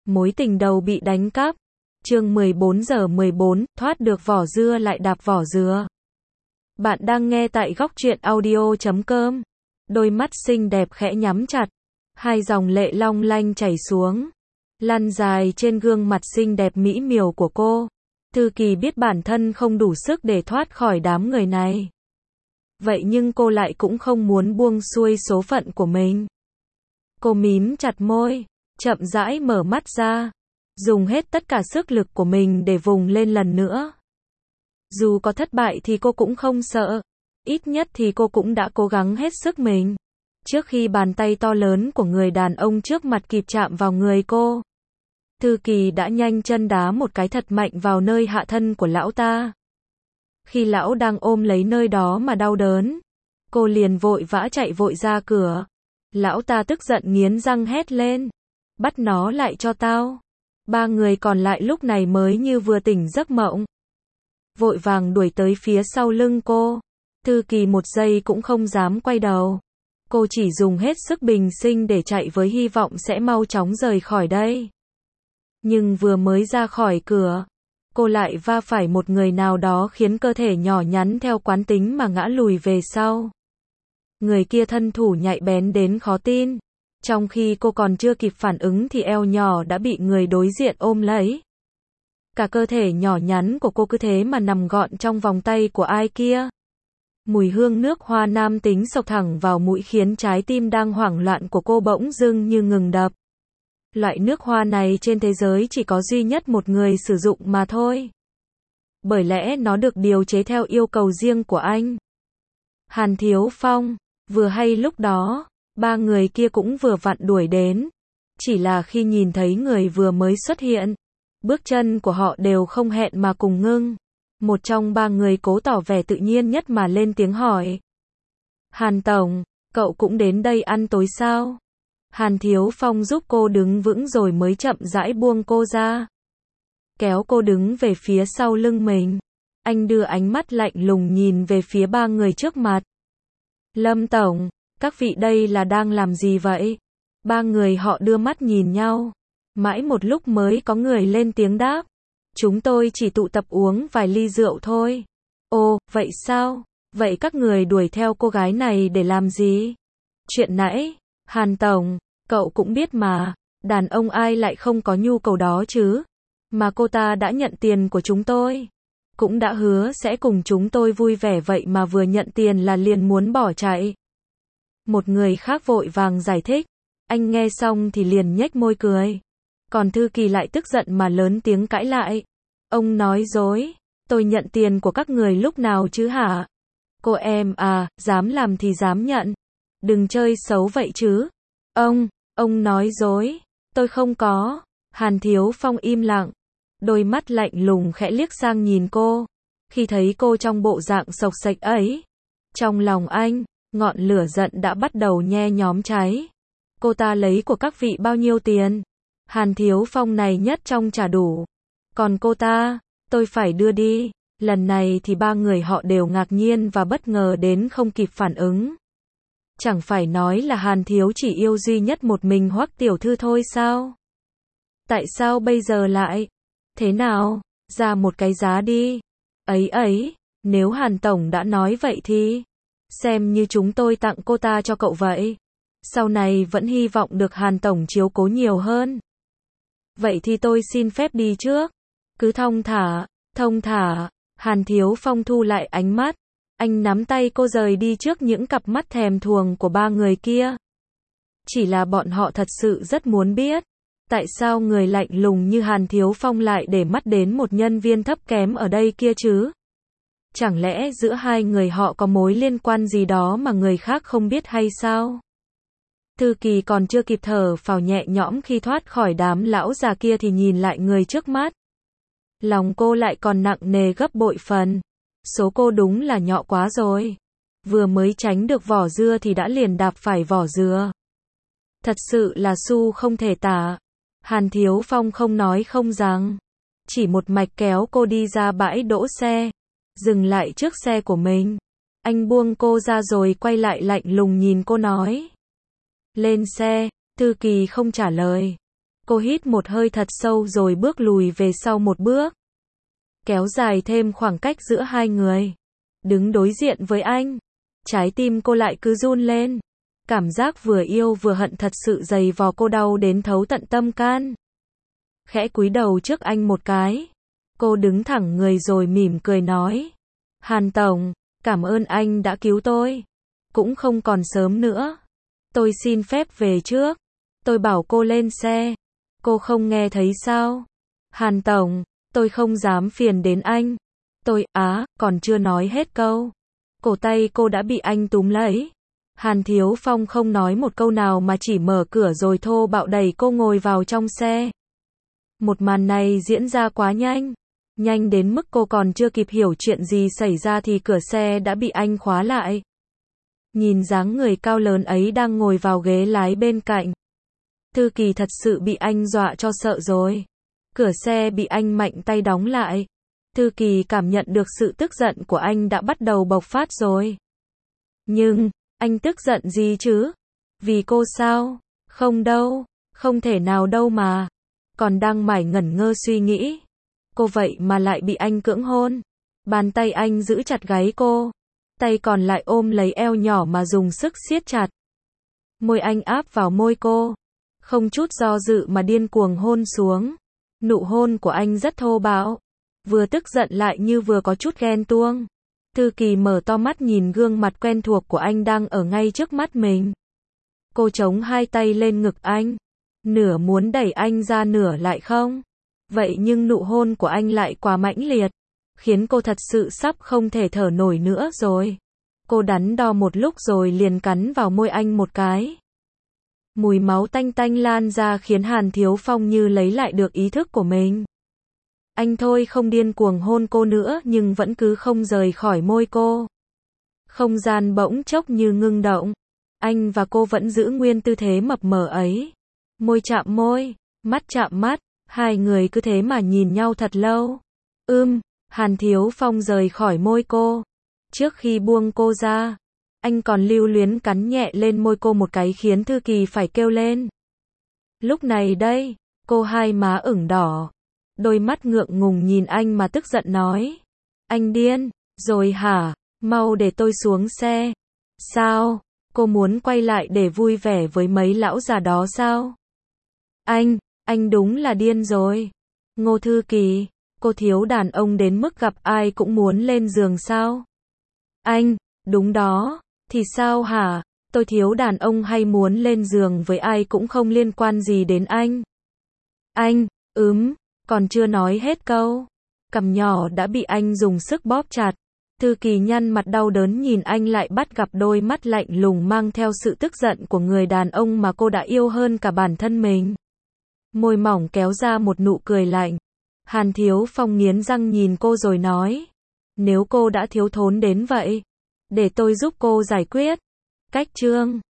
Mối tình đầu bị đánh cắp. Chương 14:14, thoát được vỏ dưa lại đạp vỏ dừa. Bạn đang nghe tại Góc Truyện Audio.com. Đôi mắt xinh đẹp khẽ nhắm chặt, hai dòng lệ long lanh chảy xuống, lăn dài trên gương mặt xinh đẹp mỹ miều của cô. Thư Kỳ biết bản thân không đủ sức để thoát khỏi đám người này. Vậy nhưng cô lại cũng không muốn buông xuôi số phận của mình. Cô mím chặt môi, chậm rãi mở mắt ra, dùng hết tất cả sức lực của mình để vùng lên lần nữa. Dù có thất bại thì cô cũng không sợ, ít nhất thì cô cũng đã cố gắng hết sức mình. Trước khi bàn tay to lớn của người đàn ông trước mặt kịp chạm vào người cô, Thư Kỳ đã nhanh chân đá một cái thật mạnh vào nơi hạ thân của lão ta. Khi lão đang ôm lấy nơi đó mà đau đớn, cô liền vội vã chạy vội ra cửa. Lão ta tức giận nghiến răng hét lên, bắt nó lại cho tao. Ba người còn lại lúc này mới như vừa tỉnh giấc mộng, vội vàng đuổi tới phía sau lưng cô. Thư Kỳ một giây cũng không dám quay đầu. Cô chỉ dùng hết sức bình sinh để chạy với hy vọng sẽ mau chóng rời khỏi đây. Nhưng vừa mới ra khỏi cửa, cô lại va phải một người nào đó khiến cơ thể nhỏ nhắn theo quán tính mà ngã lùi về sau. Người kia thân thủ nhạy bén đến khó tin. Trong khi cô còn chưa kịp phản ứng thì eo nhỏ đã bị người đối diện ôm lấy. Cả cơ thể nhỏ nhắn của cô cứ thế mà nằm gọn trong vòng tay của ai kia. Mùi hương nước hoa nam tính xộc thẳng vào mũi khiến trái tim đang hoảng loạn của cô bỗng dưng như ngừng đập. Loại nước hoa này trên thế giới chỉ có duy nhất một người sử dụng mà thôi. Bởi lẽ nó được điều chế theo yêu cầu riêng của anh, Hàn Thiếu Phong. Vừa hay lúc đó, ba người kia cũng vừa vặn đuổi đến. Chỉ là khi nhìn thấy người vừa mới xuất hiện, bước chân của họ đều không hẹn mà cùng ngưng. Một trong ba người cố tỏ vẻ tự nhiên nhất mà lên tiếng hỏi. Hàn Tổng, cậu cũng đến đây ăn tối sao? Hàn Thiếu Phong giúp cô đứng vững rồi mới chậm rãi buông cô ra, kéo cô đứng về phía sau lưng mình. Anh đưa ánh mắt lạnh lùng nhìn về phía ba người trước mặt. Lâm Tổng, các vị đây là đang làm gì vậy? Ba người họ đưa mắt nhìn nhau. Mãi một lúc mới có người lên tiếng đáp. Chúng tôi chỉ tụ tập uống vài ly rượu thôi. Ồ, vậy sao? Vậy các người đuổi theo cô gái này để làm gì? Chuyện nãy, Hàn Tổng, cậu cũng biết mà, đàn ông ai lại không có nhu cầu đó chứ? Mà cô ta đã nhận tiền của chúng tôi, cũng đã hứa sẽ cùng chúng tôi vui vẻ, vậy mà vừa nhận tiền là liền muốn bỏ chạy. Một người khác vội vàng giải thích. Anh nghe xong thì liền nhếch môi cười. Còn Thư Kỳ lại tức giận mà lớn tiếng cãi lại. Ông nói dối, tôi nhận tiền của các người lúc nào chứ hả? Cô em à, dám làm thì dám nhận. Đừng chơi xấu vậy chứ. Ông nói dối, tôi không có. Hàn Thiếu Phong im lặng, đôi mắt lạnh lùng khẽ liếc sang nhìn cô. Khi thấy cô trong bộ dạng xộc xệch ấy, trong lòng anh, ngọn lửa giận đã bắt đầu nhe nhóm cháy. Cô ta lấy của các vị bao nhiêu tiền? Hàn Thiếu Phong này nhất trong trả đủ. Còn cô ta, tôi phải đưa đi. Lần này thì ba người họ đều ngạc nhiên và bất ngờ đến không kịp phản ứng. Chẳng phải nói là Hàn Thiếu chỉ yêu duy nhất một mình Hoắc tiểu thư thôi sao? Tại sao bây giờ lại? Thế nào? Ra một cái giá đi. Ấy, nếu Hàn Tổng đã nói vậy thì xem như chúng tôi tặng cô ta cho cậu vậy. Sau này vẫn hy vọng được Hàn Tổng chiếu cố nhiều hơn. Vậy thì tôi xin phép đi trước. Cứ thong thả. Hàn Thiếu Phong thu lại ánh mắt. Anh nắm tay cô rời đi trước những cặp mắt thèm thuồng của ba người kia. Chỉ là bọn họ thật sự rất muốn biết, tại sao người lạnh lùng như Hàn Thiếu Phong lại để mắt đến một nhân viên thấp kém ở đây kia chứ? Chẳng lẽ giữa hai người họ có mối liên quan gì đó mà người khác không biết hay sao? Thư Kỳ còn chưa kịp thở phào nhẹ nhõm khi thoát khỏi đám lão già kia thì nhìn lại người trước mắt. Lòng cô lại còn nặng nề gấp bội phần. Số cô đúng là nhọ quá rồi. Vừa mới tránh được vỏ dưa thì đã liền đạp phải vỏ dừa. Thật sự là su không thể tả. Hàn Thiếu Phong không nói không rằng, chỉ một mạch kéo cô đi ra bãi đỗ xe, dừng lại trước xe của mình. Anh buông cô ra rồi quay lại lạnh lùng nhìn cô nói. Lên xe. Thư Kỳ không trả lời. Cô hít một hơi thật sâu rồi bước lùi về sau một bước. Kéo dài thêm khoảng cách giữa hai người. Đứng đối diện với anh. Trái tim cô lại cứ run lên. Cảm giác vừa yêu vừa hận thật sự dày vò cô, đau đến thấu tận tâm can. Khẽ cúi đầu trước anh một cái. Cô đứng thẳng người rồi mỉm cười nói. Hàn Tổng, cảm ơn anh đã cứu tôi. Cũng không còn sớm nữa. Tôi xin phép về trước. Tôi bảo cô lên xe. Cô không nghe thấy sao? Hàn Tổng, tôi không dám phiền đến anh. Tôi, còn chưa nói hết câu. Cổ tay cô đã bị anh túm lấy. Hàn Thiếu Phong không nói một câu nào mà chỉ mở cửa rồi thô bạo đẩy cô ngồi vào trong xe. Một màn này diễn ra quá nhanh. Nhanh đến mức cô còn chưa kịp hiểu chuyện gì xảy ra thì cửa xe đã bị anh khóa lại. Nhìn dáng người cao lớn ấy đang ngồi vào ghế lái bên cạnh. Thư Kỳ thật sự bị anh dọa cho sợ rồi. Cửa xe bị anh mạnh tay đóng lại. Thư Kỳ cảm nhận được sự tức giận của anh đã bắt đầu bộc phát rồi. Nhưng, anh tức giận gì chứ? Vì cô sao? Không đâu, không thể nào đâu mà. Còn đang mải ngẩn ngơ suy nghĩ. Cô vậy mà lại bị anh cưỡng hôn. Bàn tay anh giữ chặt gáy cô. Tay còn lại ôm lấy eo nhỏ mà dùng sức siết chặt. Môi anh áp vào môi cô. Không chút do dự mà điên cuồng hôn xuống. Nụ hôn của anh rất thô bạo. Vừa tức giận lại như vừa có chút ghen tuông. Thư Kỳ mở to mắt nhìn gương mặt quen thuộc của anh đang ở ngay trước mắt mình. Cô chống hai tay lên ngực anh. Nửa muốn đẩy anh ra nửa lại không. Vậy nhưng nụ hôn của anh lại quá mãnh liệt. Khiến cô thật sự sắp không thể thở nổi nữa rồi. Cô đắn đo một lúc rồi liền cắn vào môi anh một cái. Mùi máu tanh tanh lan ra khiến Hàn Thiếu Phong như lấy lại được ý thức của mình. Anh thôi không điên cuồng hôn cô nữa nhưng vẫn cứ không rời khỏi môi cô. Không gian bỗng chốc như ngưng động. Anh và cô vẫn giữ nguyên tư thế mập mờ ấy. Môi chạm môi, mắt chạm mắt, hai người cứ thế mà nhìn nhau thật lâu. Hàn Thiếu Phong rời khỏi môi cô. Trước khi buông cô ra, anh còn lưu luyến cắn nhẹ lên môi cô một cái khiến Thư Kỳ phải kêu lên. Lúc này đây, cô hai má ửng đỏ. Đôi mắt ngượng ngùng nhìn anh mà tức giận nói. Anh điên, rồi hả? Mau để tôi xuống xe. Sao? Cô muốn quay lại để vui vẻ với mấy lão già đó sao? Anh đúng là điên rồi. Ngô Thư Kỳ, cô thiếu đàn ông đến mức gặp ai cũng muốn lên giường sao? Đúng đó, thì sao hả? Tôi thiếu đàn ông hay muốn lên giường với ai cũng không liên quan gì đến anh. Còn chưa nói hết câu. Cằm nhỏ đã bị anh dùng sức bóp chặt. Thư Kỳ nhăn mặt đau đớn nhìn anh lại bắt gặp đôi mắt lạnh lùng mang theo sự tức giận của người đàn ông mà cô đã yêu hơn cả bản thân mình. Môi mỏng kéo ra một nụ cười lạnh. Hàn Thiếu Phong nghiến răng nhìn cô rồi nói. Nếu cô đã thiếu thốn đến vậy, để tôi giúp cô giải quyết. Cách chương